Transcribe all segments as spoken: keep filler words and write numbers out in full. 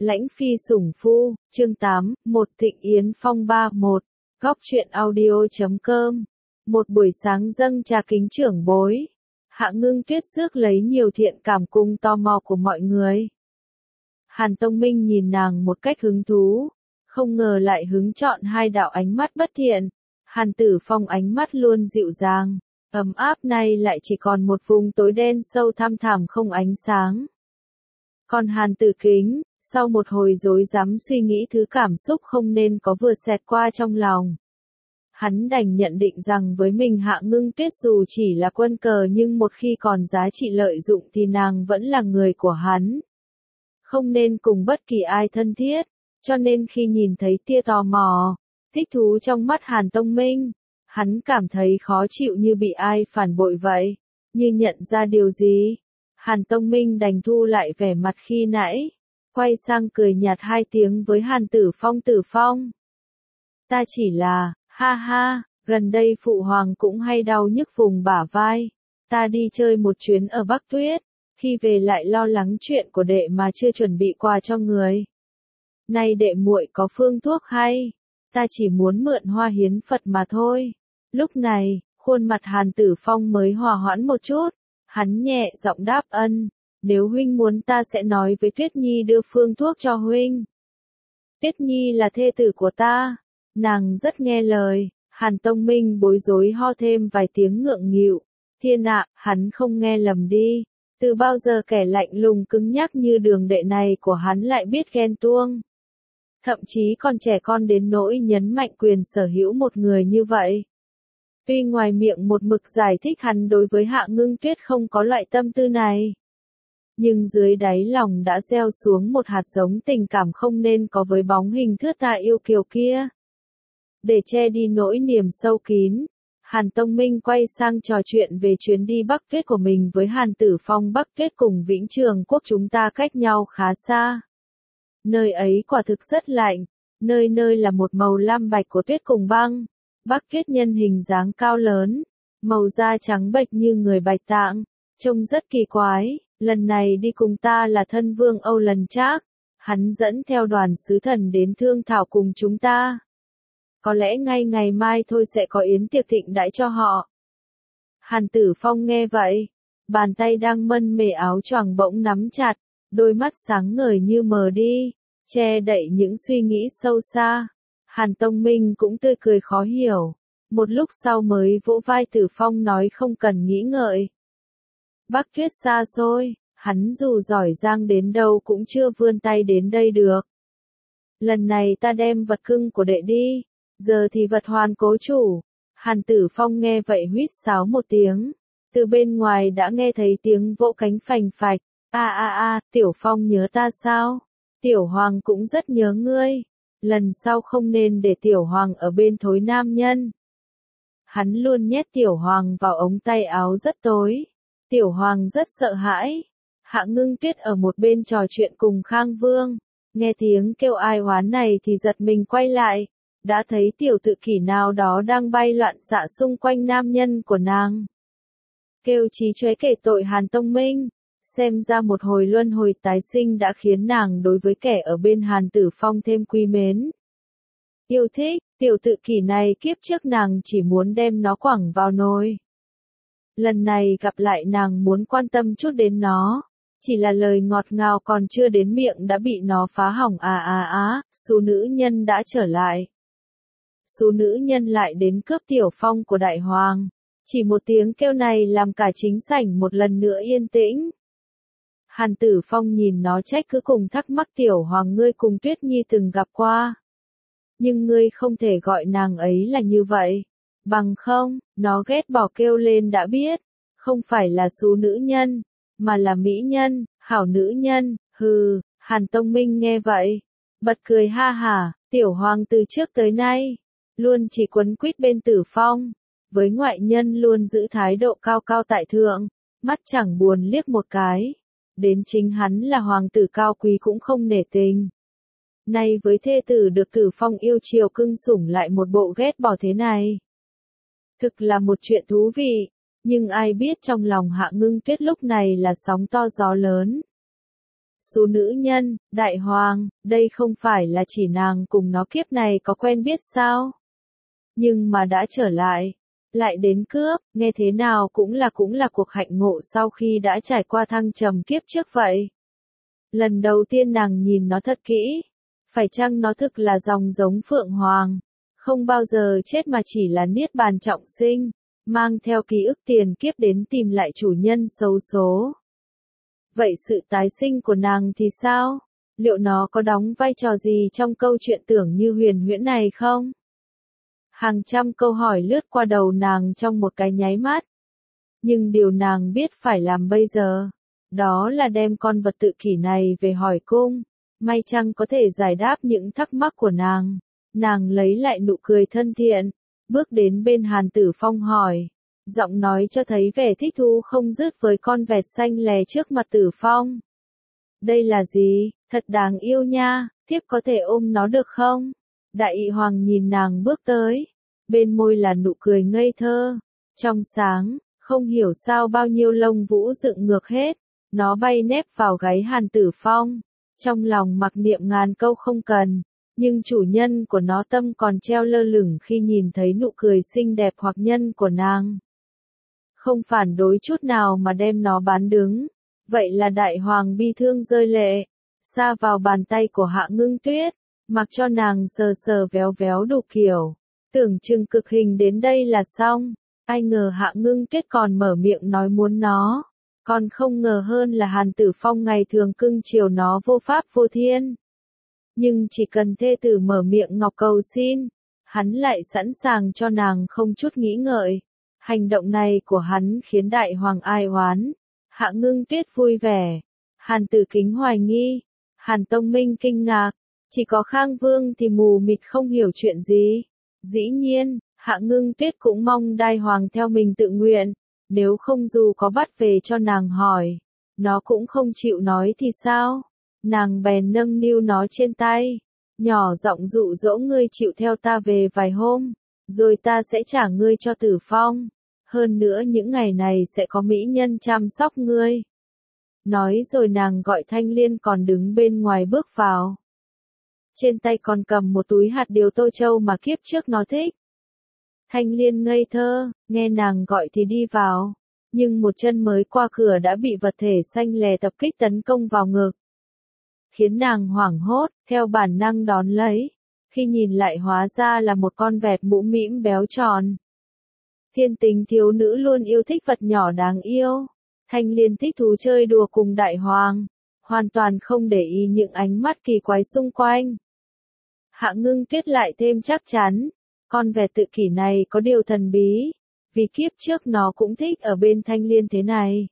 Lãnh phi sủng phu, chương tám, một Thịnh Yến Phong ba một, góc truyện audio chấm com. Một buổi sáng dâng trà kính trưởng bối. Hạ Ngưng Tuyết rước lấy nhiều thiện cảm cùng tò mò của mọi người. Hàn Tông Minh nhìn nàng một cách hứng thú, không ngờ lại hứng chọn hai đạo ánh mắt bất thiện. Hàn Tử Phong ánh mắt luôn dịu dàng, ấm áp, nay lại chỉ còn một vùng tối đen sâu thăm thẳm không ánh sáng. Còn Hàn Tử Kính, sau một hồi rối rắm suy nghĩ thứ cảm xúc không nên có vừa xẹt qua trong lòng. Hắn đành nhận định rằng với mình Hạ Ngưng Tuyết dù chỉ là quân cờ nhưng một khi còn giá trị lợi dụng thì nàng vẫn là người của hắn. Không nên cùng bất kỳ ai thân thiết, cho nên khi nhìn thấy tia tò mò, thích thú trong mắt Hàn Tông Minh, hắn cảm thấy khó chịu như bị ai phản bội vậy, như nhận ra điều gì. Hàn Tông Minh đành thu lại vẻ mặt khi nãy, quay sang cười nhạt hai tiếng với Hàn Tử Phong. Tử Phong, ta chỉ là, ha ha, gần đây phụ hoàng cũng hay đau nhức vùng bả vai, ta đi chơi một chuyến ở Bắc Tuyết, khi về lại lo lắng chuyện của đệ mà chưa chuẩn bị quà cho người. Nay đệ muội có phương thuốc hay, ta chỉ muốn mượn hoa hiến Phật mà thôi. Lúc này, khuôn mặt Hàn Tử Phong mới hòa hoãn một chút, hắn nhẹ giọng đáp ân, nếu huynh muốn ta sẽ nói với Tuyết Nhi đưa phương thuốc cho huynh. Tuyết Nhi là thê tử của ta, nàng rất nghe lời. Hàn Tông Minh bối rối ho thêm vài tiếng ngượng nghịu. Thiên ạ, hắn không nghe lầm đi, từ bao giờ kẻ lạnh lùng cứng nhắc như Đường đệ này của hắn lại biết ghen tuông. Thậm chí còn trẻ con đến nỗi nhấn mạnh quyền sở hữu một người như vậy. Tuy ngoài miệng một mực giải thích hắn đối với Hạ Ngưng Tuyết không có loại tâm tư này, nhưng dưới đáy lòng đã gieo xuống một hạt giống tình cảm không nên có với bóng hình thướt tha yêu kiều kia. Để che đi nỗi niềm sâu kín, Hàn Tông Minh quay sang trò chuyện về chuyến đi Bắc Tuyết của mình với Hàn Tử Phong. Bắc Tuyết cùng Vĩnh Trường Quốc chúng ta cách nhau khá xa. Nơi ấy quả thực rất lạnh, nơi nơi là một màu lam bạch của tuyết cùng băng. Bắc Tuyết nhân hình dáng cao lớn, màu da trắng bệch như người Bạch Tạng, trông rất kỳ quái. Lần này đi cùng ta là thân vương Âu Lần Trác, hắn dẫn theo đoàn sứ thần đến thương thảo cùng chúng ta. Có lẽ ngay ngày mai thôi sẽ có yến tiệc thịnh đãi cho họ. Hàn Tử Phong nghe vậy, bàn tay đang mân mề áo choàng bỗng nắm chặt, đôi mắt sáng ngời như mờ đi, che đậy những suy nghĩ sâu xa. Hàn Tông Minh cũng tươi cười khó hiểu, một lúc sau mới vỗ vai Tử Phong nói không cần nghĩ ngợi. Bắc Tuyết xa xôi, hắn dù giỏi giang đến đâu cũng chưa vươn tay đến đây được. Lần này ta đem vật cưng của đệ đi, giờ thì vật hoàn cố chủ. Hàn Tử Phong nghe vậy huýt sáo một tiếng, từ bên ngoài đã nghe thấy tiếng vỗ cánh phành phạch. A a a, Tiểu Phong nhớ ta sao? Tiểu Hoàng cũng rất nhớ ngươi. Lần sau không nên để Tiểu Hoàng ở bên thối nam nhân. Hắn luôn nhét Tiểu Hoàng vào ống tay áo rất tối. Tiểu Hoàng rất sợ hãi. Hạ Ngưng Tuyết ở một bên trò chuyện cùng Khang Vương, nghe tiếng kêu ai oán này thì giật mình quay lại, đã thấy tiểu tự kỷ nào đó đang bay loạn xạ xung quanh nam nhân của nàng. Kêu chí chóe kể tội Hàn Tông Minh, xem ra một hồi luân hồi tái sinh đã khiến nàng đối với kẻ ở bên Hàn Tử Phong thêm quý mến. Yêu thích, tiểu tự kỷ này kiếp trước nàng chỉ muốn đem nó quẳng vào nồi. Lần này gặp lại nàng muốn quan tâm chút đến nó, chỉ là lời ngọt ngào còn chưa đến miệng đã bị nó phá hỏng. À à á, số nữ nhân đã trở lại. Số nữ nhân lại đến cướp Tiểu Phong của Đại Hoàng. Chỉ một tiếng kêu này làm cả chính sảnh một lần nữa yên tĩnh. Hàn Tử Phong nhìn nó trách cứ cùng thắc mắc Tiểu Hoàng ngươi cùng Tuyết Nhi từng gặp qua. Nhưng ngươi không thể gọi nàng ấy là như vậy. Bằng không, nó ghét bỏ kêu lên đã biết. Không phải là số nữ nhân, mà là mỹ nhân, hảo nữ nhân. Hừ, Hàn Tông Minh nghe vậy, bật cười ha hả. Tiểu Hoàng từ trước tới nay luôn chỉ quấn quýt bên Tử Phong, với ngoại nhân luôn giữ thái độ cao cao tại thượng, mắt chẳng buồn liếc một cái. Đến chính hắn là hoàng tử cao quý cũng không nể tình. Nay với thê tử được Tử Phong yêu chiều cưng sủng lại một bộ ghét bỏ thế này. Thực là một chuyện thú vị, nhưng ai biết trong lòng Hạ Ngưng Tuyết lúc này là sóng to gió lớn. Số nữ nhân, đại hoàng, đây không phải là chỉ nàng cùng nó kiếp này có quen biết sao? Nhưng mà đã trở lại, lại đến cướp, nghe thế nào cũng là cũng là cuộc hạnh ngộ sau khi đã trải qua thăng trầm kiếp trước vậy. Lần đầu tiên nàng nhìn nó thật kỹ, phải chăng nó thực là dòng giống Phượng Hoàng, không bao giờ chết mà chỉ là niết bàn trọng sinh, mang theo ký ức tiền kiếp đến tìm lại chủ nhân xấu số. Vậy sự tái sinh của nàng thì sao? Liệu nó có đóng vai trò gì trong câu chuyện tưởng như huyền huyễn này không? Hàng trăm câu hỏi lướt qua đầu nàng trong một cái nháy mắt. Nhưng điều nàng biết phải làm bây giờ, đó là đem con vật tự kỷ này về hỏi cung. May chăng có thể giải đáp những thắc mắc của nàng. Nàng lấy lại nụ cười thân thiện, bước đến bên Hàn Tử Phong hỏi. Giọng nói cho thấy vẻ thích thú không dứt với con vẹt xanh lè trước mặt Tử Phong. Đây là gì? Thật đáng yêu nha, thiếp có thể ôm nó được không? Đại ị hoàng nhìn nàng bước tới, bên môi là nụ cười ngây thơ, trong sáng, không hiểu sao bao nhiêu lông vũ dựng ngược hết, nó bay nép vào gáy Hàn Tử Phong, trong lòng mặc niệm ngàn câu không cần, nhưng chủ nhân của nó tâm còn treo lơ lửng khi nhìn thấy nụ cười xinh đẹp hoặc nhân của nàng. Không phản đối chút nào mà đem nó bán đứng, vậy là đại hoàng bi thương rơi lệ, sa vào bàn tay của Hạ Ngưng Tuyết, mặc cho nàng sờ sờ véo véo đủ kiểu, tưởng chừng cực hình đến đây là xong, ai ngờ Hạ Ngưng Tuyết còn mở miệng nói muốn nó, còn không ngờ hơn là Hàn Tử Phong ngày thường cưng chiều nó vô pháp vô thiên. Nhưng chỉ cần thê tử mở miệng ngọc cầu xin, hắn lại sẵn sàng cho nàng không chút nghĩ ngợi. Hành động này của hắn khiến đại hoàng ai oán. Hạ Ngưng Tuyết vui vẻ. Hàn Tử Kính hoài nghi. Hàn Tông Minh kinh ngạc. Chỉ có Khang Vương thì mù mịt không hiểu chuyện gì. Dĩ nhiên, Hạ Ngưng Tuyết cũng mong đại hoàng theo mình tự nguyện. Nếu không dù có bắt về cho nàng hỏi, nó cũng không chịu nói thì sao? Nàng bèn nâng niu nó trên tay. Nhỏ giọng dụ dỗ ngươi chịu theo ta về vài hôm. Rồi ta sẽ trả ngươi cho Tử Phong. Hơn nữa những ngày này sẽ có mỹ nhân chăm sóc ngươi. Nói rồi nàng gọi Thanh Liên còn đứng bên ngoài bước vào. Trên tay còn cầm một túi hạt điều tô châu mà kiếp trước nó thích. Thanh Liên ngây thơ, nghe nàng gọi thì đi vào. Nhưng một chân mới qua cửa đã bị vật thể xanh lè tập kích tấn công vào ngực. Khiến nàng hoảng hốt, theo bản năng đón lấy. Khi nhìn lại hóa ra là một con vẹt mũ mĩm béo tròn. Thiên tính thiếu nữ luôn yêu thích vật nhỏ đáng yêu. Thanh Liên thích thú chơi đùa cùng đại hoàng, hoàn toàn không để ý những ánh mắt kỳ quái xung quanh. Hạ Ngưng Tuyết lại thêm chắc chắn, con vẹt tự kỷ này có điều thần bí, vì kiếp trước nó cũng thích ở bên Thanh Liên thế này.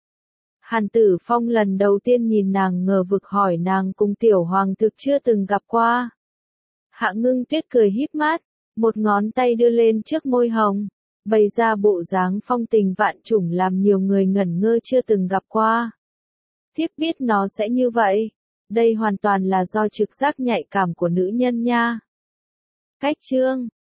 Hàn Tử Phong lần đầu tiên nhìn nàng ngờ vực hỏi nàng cùng tiểu hoàng thực chưa từng gặp qua. Hạ Ngưng Tuyết cười híp mắt, một ngón tay đưa lên trước môi hồng, bày ra bộ dáng phong tình vạn trùng làm nhiều người ngẩn ngơ chưa từng gặp qua. Thiếp biết nó sẽ như vậy, đây hoàn toàn là do trực giác nhạy cảm của nữ nhân nha. Cách chương